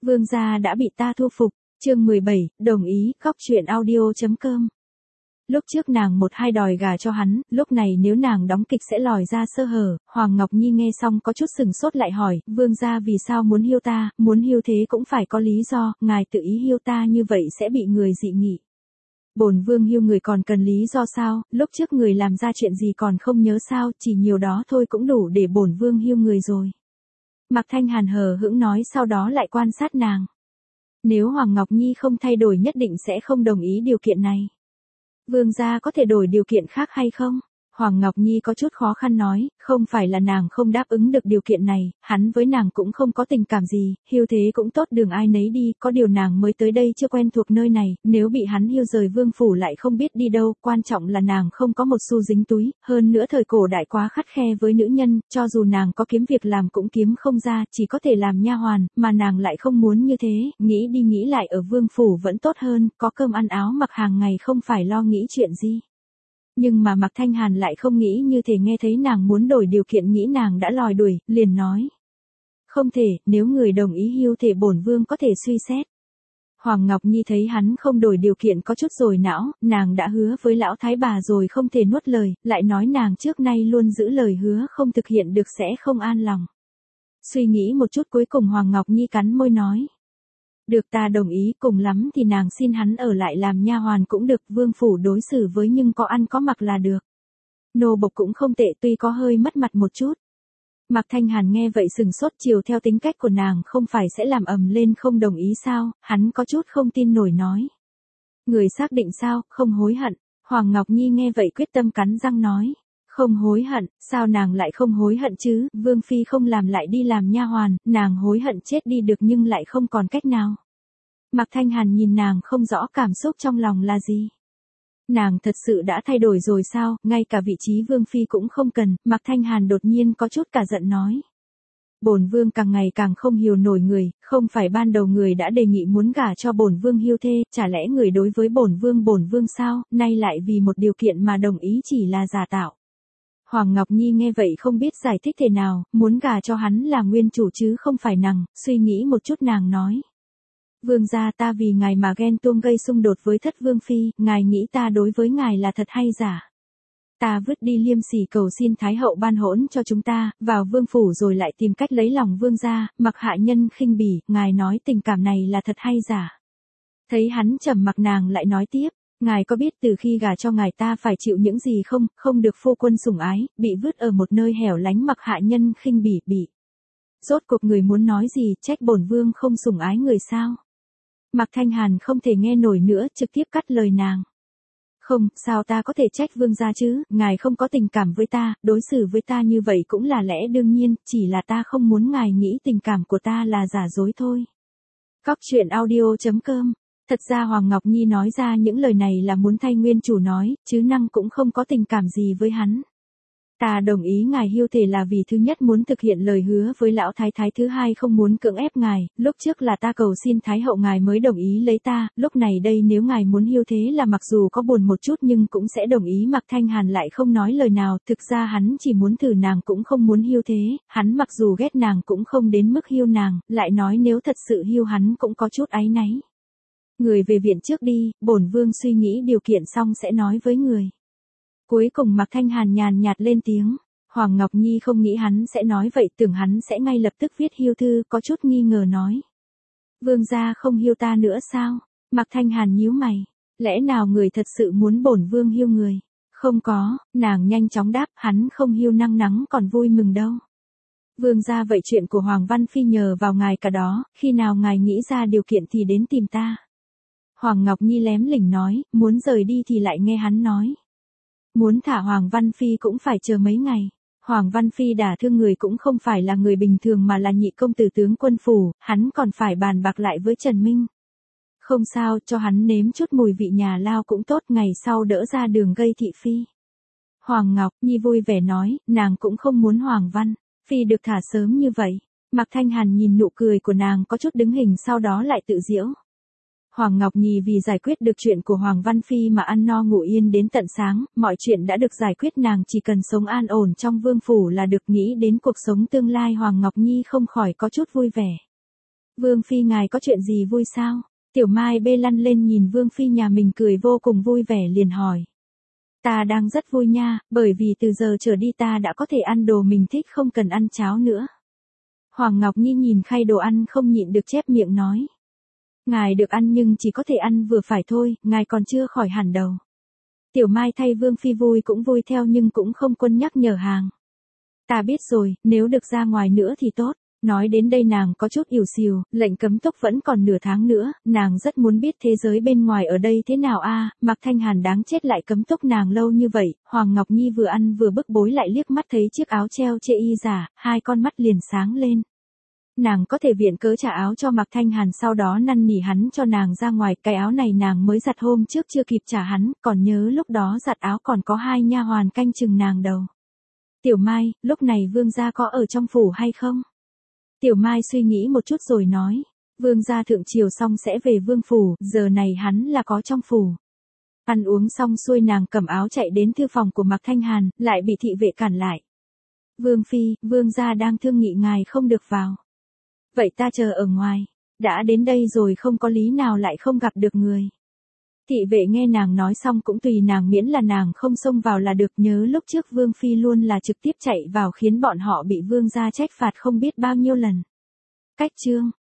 Vương gia đã bị ta thu phục. Chương 17, đồng ý, khóc chuyện audio.com. Lúc trước nàng một hai đòi gả cho hắn, lúc này nếu nàng đóng kịch sẽ lòi ra sơ hở. Hoàng Ngọc Nhi nghe xong có chút sừng sốt lại hỏi, vương gia vì sao muốn hiêu ta, muốn hiêu thế cũng phải có lý do, ngài tự ý hiêu ta như vậy sẽ bị người dị nghị. Bổn vương hiêu người còn cần lý do sao, lúc trước người làm ra chuyện gì còn không nhớ sao, chỉ nhiều đó thôi cũng đủ để bổn vương hiêu người rồi. Mạc Thanh Hàn hờ hững nói, sau đó lại quan sát nàng. Nếu Hoàng Ngọc Nhi không thay đổi nhất định sẽ không đồng ý điều kiện này. Vương gia có thể đổi điều kiện khác hay không? Hoàng Ngọc Nhi có chút khó khăn nói, không phải là nàng không đáp ứng được điều kiện này, hắn với nàng cũng không có tình cảm gì, hiêu thế cũng tốt đường ai nấy đi, có điều nàng mới tới đây chưa quen thuộc nơi này, nếu bị hắn hiêu rời vương phủ lại không biết đi đâu, quan trọng là nàng không có một xu dính túi, hơn nữa thời cổ đại quá khắt khe với nữ nhân, cho dù nàng có kiếm việc làm cũng kiếm không ra, chỉ có thể làm nha hoàn, mà nàng lại không muốn như thế, nghĩ đi nghĩ lại ở vương phủ vẫn tốt hơn, có cơm ăn áo mặc hàng ngày không phải lo nghĩ chuyện gì. Nhưng mà Mạc Thanh Hàn lại không nghĩ như thế, nghe thấy nàng muốn đổi điều kiện nghĩ nàng đã lòi đuổi, liền nói. Không thể, nếu người đồng ý hiêu thể bổn vương có thể suy xét. Hoàng Ngọc Nhi thấy hắn không đổi điều kiện có chút rồi não, nàng đã hứa với lão thái bà rồi không thể nuốt lời, lại nói nàng trước nay luôn giữ lời hứa không thực hiện được sẽ không an lòng. Suy nghĩ một chút cuối cùng Hoàng Ngọc Nhi cắn môi nói. Được, ta đồng ý, cùng lắm thì nàng xin hắn ở lại làm nha hoàn cũng được, vương phủ đối xử với nhưng có ăn có mặc là được. Nô bộc cũng không tệ, tuy có hơi mất mặt một chút. Mạc Thanh Hàn nghe vậy sừng sốt, chiều theo tính cách của nàng không phải sẽ làm ầm lên không đồng ý sao, hắn có chút không tin nổi nói. Người xác định sao, không hối hận. Hoàng Ngọc Nhi nghe vậy quyết tâm cắn răng nói. Không hối hận, sao nàng lại không hối hận chứ, vương phi không làm lại đi làm nha hoàn, nàng hối hận chết đi được nhưng lại không còn cách nào. Mạc Thanh Hàn nhìn nàng không rõ cảm xúc trong lòng là gì. Nàng thật sự đã thay đổi rồi sao, ngay cả vị trí vương phi cũng không cần, Mạc Thanh Hàn đột nhiên có chút cả giận nói. Bổn vương càng ngày càng không hiểu nổi người, không phải ban đầu người đã đề nghị muốn gả cho bổn vương hiêu thê, chả lẽ người đối với bổn vương sao, nay lại vì một điều kiện mà đồng ý chỉ là giả tạo. Hoàng Ngọc Nhi nghe vậy không biết giải thích thế nào, muốn gả cho hắn là nguyên chủ chứ không phải nàng, suy nghĩ một chút nàng nói. Vương gia, ta vì ngài mà ghen tuông gây xung đột với thất vương phi, ngài nghĩ ta đối với ngài là thật hay giả? Ta vứt đi liêm sỉ cầu xin Thái hậu ban hỗn cho chúng ta, vào vương phủ rồi lại tìm cách lấy lòng vương gia, mặc hạ nhân khinh bỉ, ngài nói tình cảm này là thật hay giả? Thấy hắn trầm mặc nàng lại nói tiếp. Ngài có biết từ khi gả cho ngài ta phải chịu những gì không, không được phu quân sủng ái, bị vứt ở một nơi hẻo lánh mặc hạ nhân khinh bỉ. Rốt cuộc người muốn nói gì, trách bổn vương không sủng ái người sao? Mạc Thanh Hàn không thể nghe nổi nữa, trực tiếp cắt lời nàng. Không, sao ta có thể trách vương gia chứ, ngài không có tình cảm với ta, đối xử với ta như vậy cũng là lẽ đương nhiên, chỉ là ta không muốn ngài nghĩ tình cảm của ta là giả dối thôi. Cóc truyện audio.com. Thật ra Hoàng Ngọc Nhi nói ra những lời này là muốn thay nguyên chủ nói, chứ năng cũng không có tình cảm gì với hắn. Ta đồng ý ngài hiêu thể là vì thứ nhất muốn thực hiện lời hứa với lão thái thái, thứ hai không muốn cưỡng ép ngài, lúc trước là ta cầu xin Thái hậu ngài mới đồng ý lấy ta, lúc này đây nếu ngài muốn hiêu thế là mặc dù có buồn một chút nhưng cũng sẽ đồng ý. Mạc Thanh Hàn lại không nói lời nào, thực ra hắn chỉ muốn thử nàng cũng không muốn hiêu thế, hắn mặc dù ghét nàng cũng không đến mức hiêu nàng, lại nói nếu thật sự hiêu hắn cũng có chút áy náy. Người về viện trước đi, bổn vương suy nghĩ điều kiện xong sẽ nói với người. Cuối cùng Mạc Thanh Hàn nhàn nhạt lên tiếng. Hoàng Ngọc Nhi không nghĩ hắn sẽ nói vậy, tưởng hắn sẽ ngay lập tức viết hiêu thư, có chút nghi ngờ nói. Vương gia không hiêu ta nữa sao? Mạc Thanh Hàn nhíu mày. Lẽ nào người thật sự muốn bổn vương hiêu người? Không có, nàng nhanh chóng đáp, hắn không hiêu năng nắng còn vui mừng đâu. Vương gia, vậy chuyện của Hoàng Văn Phi nhờ vào ngài cả đó, khi nào ngài nghĩ ra điều kiện thì đến tìm ta. Hoàng Ngọc Nhi lém lỉnh nói, muốn rời đi thì lại nghe hắn nói. Muốn thả Hoàng Văn Phi cũng phải chờ mấy ngày. Hoàng Văn Phi đả thương người cũng không phải là người bình thường mà là nhị công tử tướng quân phủ, hắn còn phải bàn bạc lại với Trần Minh. Không sao, cho hắn nếm chút mùi vị nhà lao cũng tốt, ngày sau đỡ ra đường gây thị phi. Hoàng Ngọc Nhi vui vẻ nói, nàng cũng không muốn Hoàng Văn Phi được thả sớm như vậy. Mạc Thanh Hàn nhìn nụ cười của nàng có chút đứng hình sau đó lại tự giễu. Hoàng Ngọc Nhi vì giải quyết được chuyện của Hoàng Văn Phi mà ăn no ngủ yên đến tận sáng, mọi chuyện đã được giải quyết, nàng chỉ cần sống an ổn trong vương phủ là được, nghĩ đến cuộc sống tương lai Hoàng Ngọc Nhi không khỏi có chút vui vẻ. Vương Phi ngài có chuyện gì vui sao? Tiểu Mai bê lăn lên nhìn Vương Phi nhà mình cười vô cùng vui vẻ liền hỏi. Ta đang rất vui nha, bởi vì từ giờ trở đi ta đã có thể ăn đồ mình thích không cần ăn cháo nữa. Hoàng Ngọc Nhi nhìn khay đồ ăn không nhịn được chép miệng nói. Ngài được ăn nhưng chỉ có thể ăn vừa phải thôi, ngài còn chưa khỏi hẳn đâu. Tiểu Mai thay Vương Phi vui cũng vui theo nhưng cũng không quên nhắc nhở hàng. Ta biết rồi, nếu được ra ngoài nữa thì tốt. Nói đến đây nàng có chút ỉu xìu, lệnh cấm túc vẫn còn nửa tháng nữa, nàng rất muốn biết thế giới bên ngoài ở đây thế nào a. Mạc Thanh Hàn đáng chết lại cấm túc nàng lâu như vậy. Hoàng Ngọc Nhi vừa ăn vừa bức bối lại liếc mắt thấy chiếc áo treo chê y giả, hai con mắt liền sáng lên. Nàng có thể viện cớ trả áo cho Mạc Thanh Hàn sau đó năn nỉ hắn cho nàng ra ngoài, cái áo này nàng mới giặt hôm trước chưa kịp trả hắn, còn nhớ lúc đó giặt áo còn có hai nha hoàn canh chừng nàng đầu. Tiểu Mai, lúc này vương gia có ở trong phủ hay không? Tiểu Mai suy nghĩ một chút rồi nói, vương gia thượng triều xong sẽ về vương phủ, giờ này hắn là có trong phủ. Ăn uống xong xuôi nàng cầm áo chạy đến thư phòng của Mạc Thanh Hàn, lại bị thị vệ cản lại. Vương Phi, vương gia đang thương nghị ngài không được vào. Vậy ta chờ ở ngoài, đã đến đây rồi không có lý nào lại không gặp được người. Thị vệ nghe nàng nói xong cũng tùy nàng miễn là nàng không xông vào là được, nhớ lúc trước Vương Phi luôn là trực tiếp chạy vào khiến bọn họ bị vương gia trách phạt không biết bao nhiêu lần. Cách chương